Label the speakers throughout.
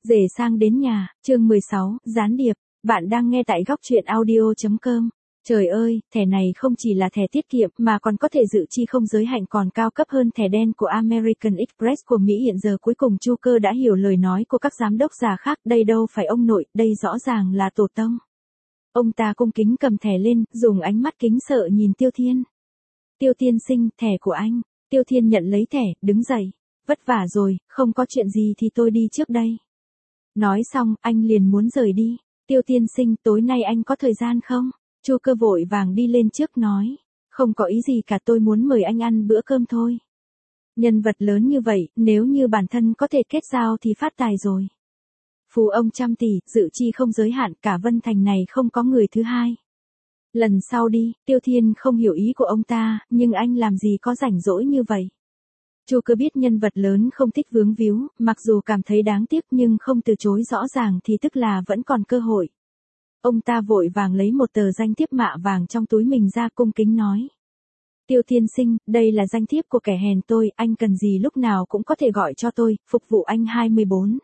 Speaker 1: Rể sang đến nhà, chương 16, gián điệp, bạn đang nghe tại góc truyện audio.com. Trời ơi, thẻ này không chỉ là thẻ tiết kiệm mà còn có thể dự chi không giới hạn còn cao cấp hơn thẻ đen của American Express của Mỹ hiện giờ cuối cùng Chu Cơ đã hiểu lời nói của các giám đốc già khác, đây đâu phải ông nội, đây rõ ràng là tổ tông. Ông ta cung kính cầm thẻ lên, dùng ánh mắt kính sợ nhìn Tiêu Thiên. Tiêu tiên sinh, thẻ của anh. Tiêu Thiên nhận lấy thẻ, đứng dậy. Vất vả rồi, không có chuyện gì thì tôi đi trước đây. Nói xong, anh liền muốn rời đi. Tiêu tiên sinh, tối nay anh có thời gian không? Chu Cơ vội vàng đi lên trước nói. Không có ý gì cả, tôi muốn mời anh ăn bữa cơm thôi. Nhân vật lớn như vậy, nếu như bản thân có thể kết giao thì phát tài rồi. Phú ông trăm tỷ, dự chi không giới hạn, cả Vân Thành này không có người thứ hai. Lần sau đi, Tiêu Thiên không hiểu ý của ông ta, nhưng anh làm gì có rảnh rỗi như vậy. Chu Cơ biết nhân vật lớn không thích vướng víu, mặc dù cảm thấy đáng tiếc nhưng không từ chối rõ ràng thì tức là vẫn còn cơ hội. Ông ta vội vàng lấy một tờ danh thiếp mạ vàng trong túi mình ra cung kính nói. Tiêu tiên sinh, đây là danh thiếp của kẻ hèn tôi, anh cần gì lúc nào cũng có thể gọi cho tôi, phục vụ anh 24.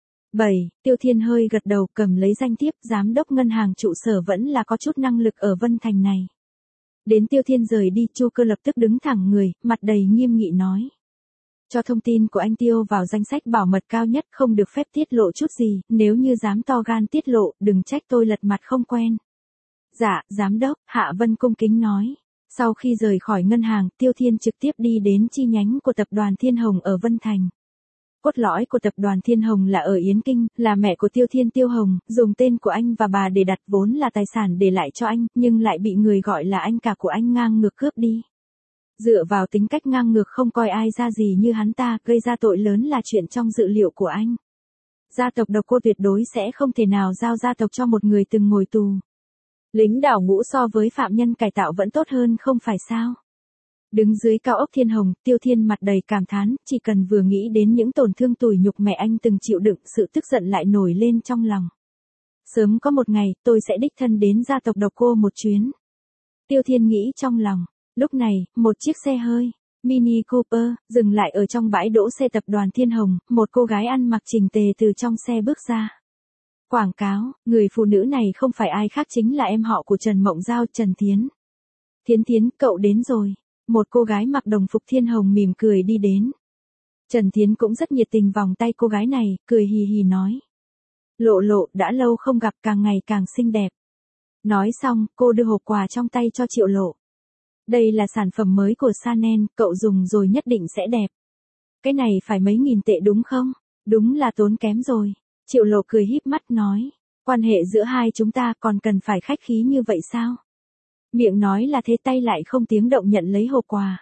Speaker 1: 7. Tiêu Thiên hơi gật đầu cầm lấy danh thiếp, giám đốc ngân hàng trụ sở vẫn là có chút năng lực ở Vân Thành này. Đến Tiêu Thiên rời đi, Chu Cơ lập tức đứng thẳng người, mặt đầy nghiêm nghị nói. Cho thông tin của anh Tiêu vào danh sách bảo mật cao nhất, không được phép tiết lộ chút gì, nếu như dám to gan tiết lộ, đừng trách tôi lật mặt không quen. Dạ, giám đốc, Hạ Vân cung kính nói. Sau khi rời khỏi ngân hàng, Tiêu Thiên trực tiếp đi đến chi nhánh của tập đoàn Thiên Hồng ở Vân Thành. Cốt lõi của tập đoàn Thiên Hồng là ở Yến Kinh, là mẹ của Tiêu Thiên Tiêu Hồng, dùng tên của anh và bà để đặt vốn là tài sản để lại cho anh, nhưng lại bị người gọi là anh cả của anh ngang ngược cướp đi. Dựa vào tính cách ngang ngược không coi ai ra gì như hắn ta, gây ra tội lớn là chuyện trong dự liệu của anh. Gia tộc Độc Cô tuyệt đối sẽ không thể nào giao gia tộc cho một người từng ngồi tù. Lính đào ngũ so với phạm nhân cải tạo vẫn tốt hơn không phải sao? Đứng dưới cao ốc Thiên Hồng, Tiêu Thiên mặt đầy cảm thán, chỉ cần vừa nghĩ đến những tổn thương tủi nhục mẹ anh từng chịu đựng, sự tức giận lại nổi lên trong lòng. Sớm có một ngày, tôi sẽ đích thân đến gia tộc Độc Cô một chuyến. Tiêu Thiên nghĩ trong lòng. Lúc này, một chiếc xe hơi, Mini Cooper, dừng lại ở trong bãi đỗ xe tập đoàn Thiên Hồng, một cô gái ăn mặc chỉnh tề từ trong xe bước ra. Quảng cáo, người phụ nữ này không phải ai khác chính là em họ của Trần Mộng Giao, Trần Thiến. Thiến Thiến, cậu đến rồi. Một cô gái mặc đồng phục Thiên Hồng mỉm cười đi đến. Trần Thiến cũng rất nhiệt tình vòng tay cô gái này, cười hì hì nói. Lộ Lộ, đã lâu không gặp, càng ngày càng xinh đẹp. Nói xong, cô đưa hộp quà trong tay cho Triệu Lộ. Đây là sản phẩm mới của Chanel, cậu dùng rồi nhất định sẽ đẹp. Cái này phải mấy nghìn tệ đúng không? Đúng là tốn kém rồi. Triệu Lộ cười híp mắt nói. Quan hệ giữa hai chúng ta còn cần phải khách khí như vậy sao? Miệng nói là thế, tay lại không tiếng động nhận lấy hộp quà.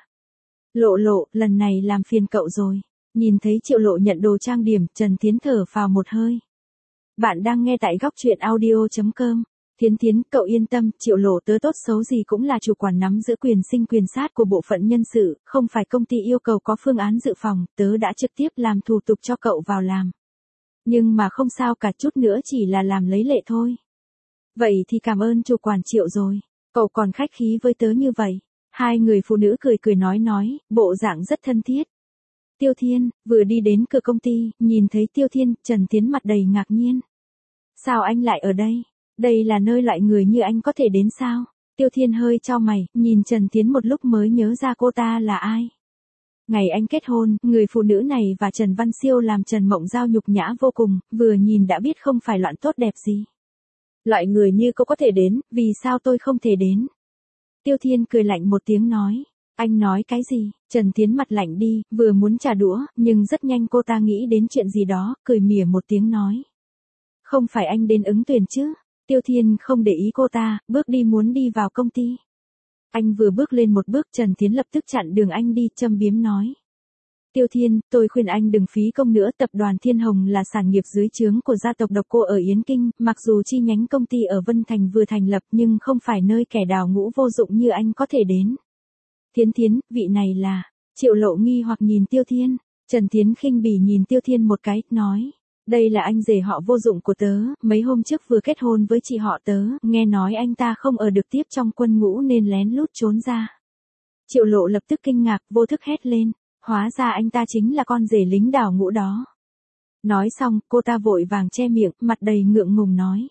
Speaker 1: Lộ Lộ, lần này làm phiền cậu rồi. Nhìn thấy Triệu Lộ nhận đồ trang điểm, Trần Thiến thở phào một hơi. Bạn đang nghe tại góc truyện audio.com. Thiến Thiến, cậu yên tâm, Triệu Lộ tớ tốt xấu gì cũng là chủ quản nắm giữ quyền sinh quyền sát của bộ phận nhân sự, không phải công ty yêu cầu có phương án dự phòng, tớ đã trực tiếp làm thủ tục cho cậu vào làm. Nhưng mà không sao cả, chút nữa chỉ là làm lấy lệ thôi. Vậy thì cảm ơn chủ quản Triệu rồi, cậu còn khách khí với tớ như vậy. Hai người phụ nữ cười cười nói, bộ dạng rất thân thiết. Tiêu Thiên, vừa đi đến cửa công ty, nhìn thấy Tiêu Thiên, Trần Thiến mặt đầy ngạc nhiên. Sao anh lại ở đây? Đây là nơi loại người như anh có thể đến sao? Tiêu Thiên hơi chau mày, nhìn Trần Thiến một lúc mới nhớ ra cô ta là ai. Ngày anh kết hôn, người phụ nữ này và Trần Văn Siêu làm Trần Mộng Giao nhục nhã vô cùng, vừa nhìn đã biết không phải loạn tốt đẹp gì. Loại người như cô có thể đến, vì sao tôi không thể đến? Tiêu Thiên cười lạnh một tiếng nói. Anh nói cái gì? Trần Thiến mặt lạnh đi, vừa muốn trả đũa, nhưng rất nhanh cô ta nghĩ đến chuyện gì đó, cười mỉa một tiếng nói. Không phải anh đến ứng tuyển chứ? Tiêu Thiên không để ý cô ta, bước đi muốn đi vào công ty. Anh vừa bước lên một bước, Trần Thiến lập tức chặn đường anh đi, châm biếm nói. Tiêu Thiên, tôi khuyên anh đừng phí công nữa, tập đoàn Thiên Hồng là sản nghiệp dưới trướng của gia tộc Độc Cô ở Yến Kinh, mặc dù chi nhánh công ty ở Vân Thành vừa thành lập nhưng không phải nơi kẻ đào ngũ vô dụng như anh có thể đến. Thiến Thiến, vị này là, Triệu Lộ nghi hoặc nhìn Tiêu Thiên, Trần Thiến khinh bỉ nhìn Tiêu Thiên một cái, nói. Đây là anh rể họ vô dụng của tớ, mấy hôm trước vừa kết hôn với chị họ tớ, nghe nói anh ta không ở được tiếp trong quân ngũ nên lén lút trốn ra. Triệu Lộ lập tức kinh ngạc, vô thức hét lên, hóa ra anh ta chính là con rể lính đào ngũ đó. Nói xong, cô ta vội vàng che miệng, mặt đầy ngượng ngùng nói.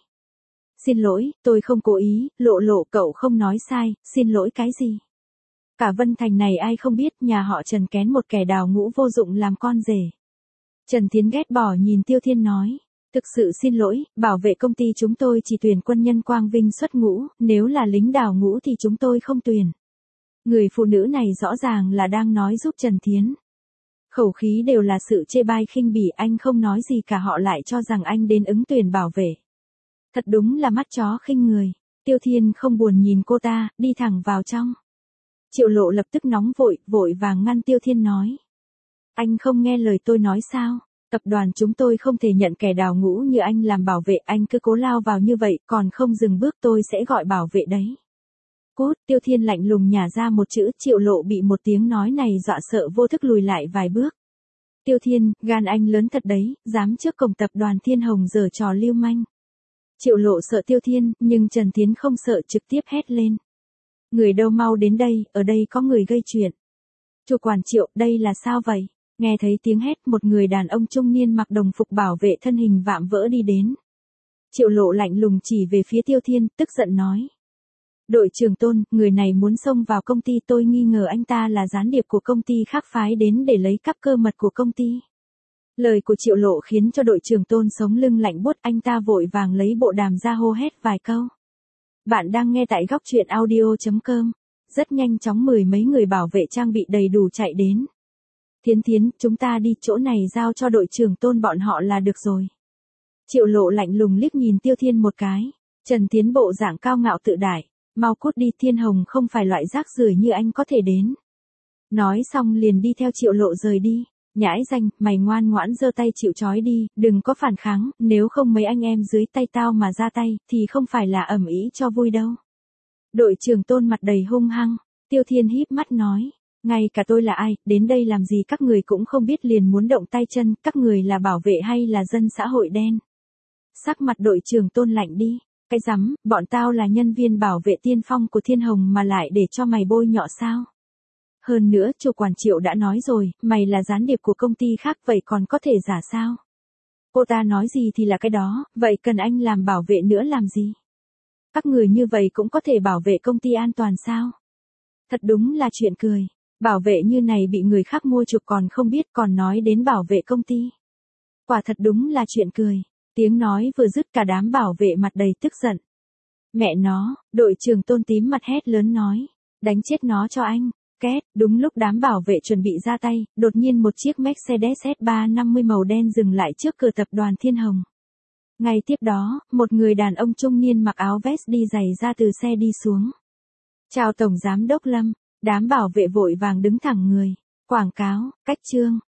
Speaker 1: Xin lỗi, tôi không cố ý, Lộ cậu không nói sai, xin lỗi cái gì? Cả Vân Thành này ai không biết nhà họ Trần kén một kẻ đào ngũ vô dụng làm con rể. Trần Thiến ghét bỏ nhìn Tiêu Thiên nói. Thực sự xin lỗi, bảo vệ công ty chúng tôi chỉ tuyển quân nhân quang vinh xuất ngũ, nếu là lính đào ngũ thì chúng tôi không tuyển. Người phụ nữ này rõ ràng là đang nói giúp Trần Thiến. Khẩu khí đều là sự chê bai khinh bỉ, anh không nói gì cả họ lại cho rằng anh đến ứng tuyển bảo vệ. Thật đúng là mắt chó khinh người. Tiêu Thiên không buồn nhìn cô ta, đi thẳng vào trong. Triệu Lộ lập tức nóng vội vàng ngăn Tiêu Thiên nói. Anh không nghe lời tôi nói sao? Tập đoàn chúng tôi không thể nhận kẻ đào ngũ như anh làm bảo vệ, anh cứ cố lao vào như vậy, còn không dừng bước tôi sẽ gọi bảo vệ đấy. Cút, Tiêu Thiên lạnh lùng nhả ra một chữ, Triệu Lộ bị một tiếng nói này dọa sợ vô thức lùi lại vài bước. Tiêu Thiên, gan anh lớn thật đấy, dám trước cổng tập đoàn Thiên Hồng giở trò lưu manh. Triệu Lộ sợ Tiêu Thiên, nhưng Trần Thiến không sợ, trực tiếp hét lên. Người đâu mau đến đây, ở đây có người gây chuyện. Chủ quản Triệu, đây là sao vậy? Nghe thấy tiếng hét, một người đàn ông trung niên mặc đồng phục bảo vệ thân hình vạm vỡ đi đến. Triệu Lộ lạnh lùng chỉ về phía Tiêu Thiên, tức giận nói. Đội trưởng Tôn, người này muốn xông vào công ty, tôi nghi ngờ anh ta là gián điệp của công ty khác phái đến để lấy cắp cơ mật của công ty. Lời của Triệu Lộ khiến cho đội trưởng Tôn sống lưng lạnh buốt, anh ta vội vàng lấy bộ đàm ra hô hét vài câu. Bạn đang nghe tại góc truyện audio.com. Rất nhanh chóng mười mấy người bảo vệ trang bị đầy đủ chạy đến. Thiến, chúng ta đi, chỗ này giao cho đội trưởng Tôn bọn họ là được rồi. Triệu Lộ lạnh lùng liếc nhìn Tiêu Thiên một cái. Trần Thiến bộ dạng cao ngạo tự đại. Mau cút đi, Thiên Hồng không phải loại rác rưởi như anh có thể đến. Nói xong liền đi theo Triệu Lộ rời đi. Nhãi danh, mày ngoan ngoãn giơ tay chịu trói đi, đừng có phản kháng, nếu không mấy anh em dưới tay tao mà ra tay, thì không phải là ầm ĩ cho vui đâu. Đội trưởng Tôn mặt đầy hung hăng, Tiêu Thiên híp mắt nói, ngay cả tôi là ai, đến đây làm gì các người cũng không biết liền muốn động tay chân, các người là bảo vệ hay là dân xã hội đen. Sắc mặt đội trưởng Tôn lạnh đi, cái rắm, bọn tao là nhân viên bảo vệ tiên phong của Thiên Hồng mà lại để cho mày bôi nhọ sao? Hơn nữa, chủ quản Triệu đã nói rồi, mày là gián điệp của công ty khác vậy còn có thể giả sao? Cô ta nói gì thì là cái đó, vậy cần anh làm bảo vệ nữa làm gì? Các người như vậy cũng có thể bảo vệ công ty an toàn sao? Thật đúng là chuyện cười, bảo vệ như này bị người khác mua chuộc còn không biết còn nói đến bảo vệ công ty. Quả thật đúng là chuyện cười, tiếng nói vừa dứt cả đám bảo vệ mặt đầy tức giận. Mẹ nó, đội trưởng Tôn tím mặt hét lớn nói, đánh chết nó cho anh. Két, đúng lúc đám bảo vệ chuẩn bị ra tay, đột nhiên một chiếc Mercedes S350 màu đen dừng lại trước cửa tập đoàn Thiên Hồng. Ngay tiếp đó, một người đàn ông trung niên mặc áo vest đi giày ra từ xe đi xuống. Chào Tổng Giám đốc Lâm, đám bảo vệ vội vàng đứng thẳng người. Quảng cáo, cách chương.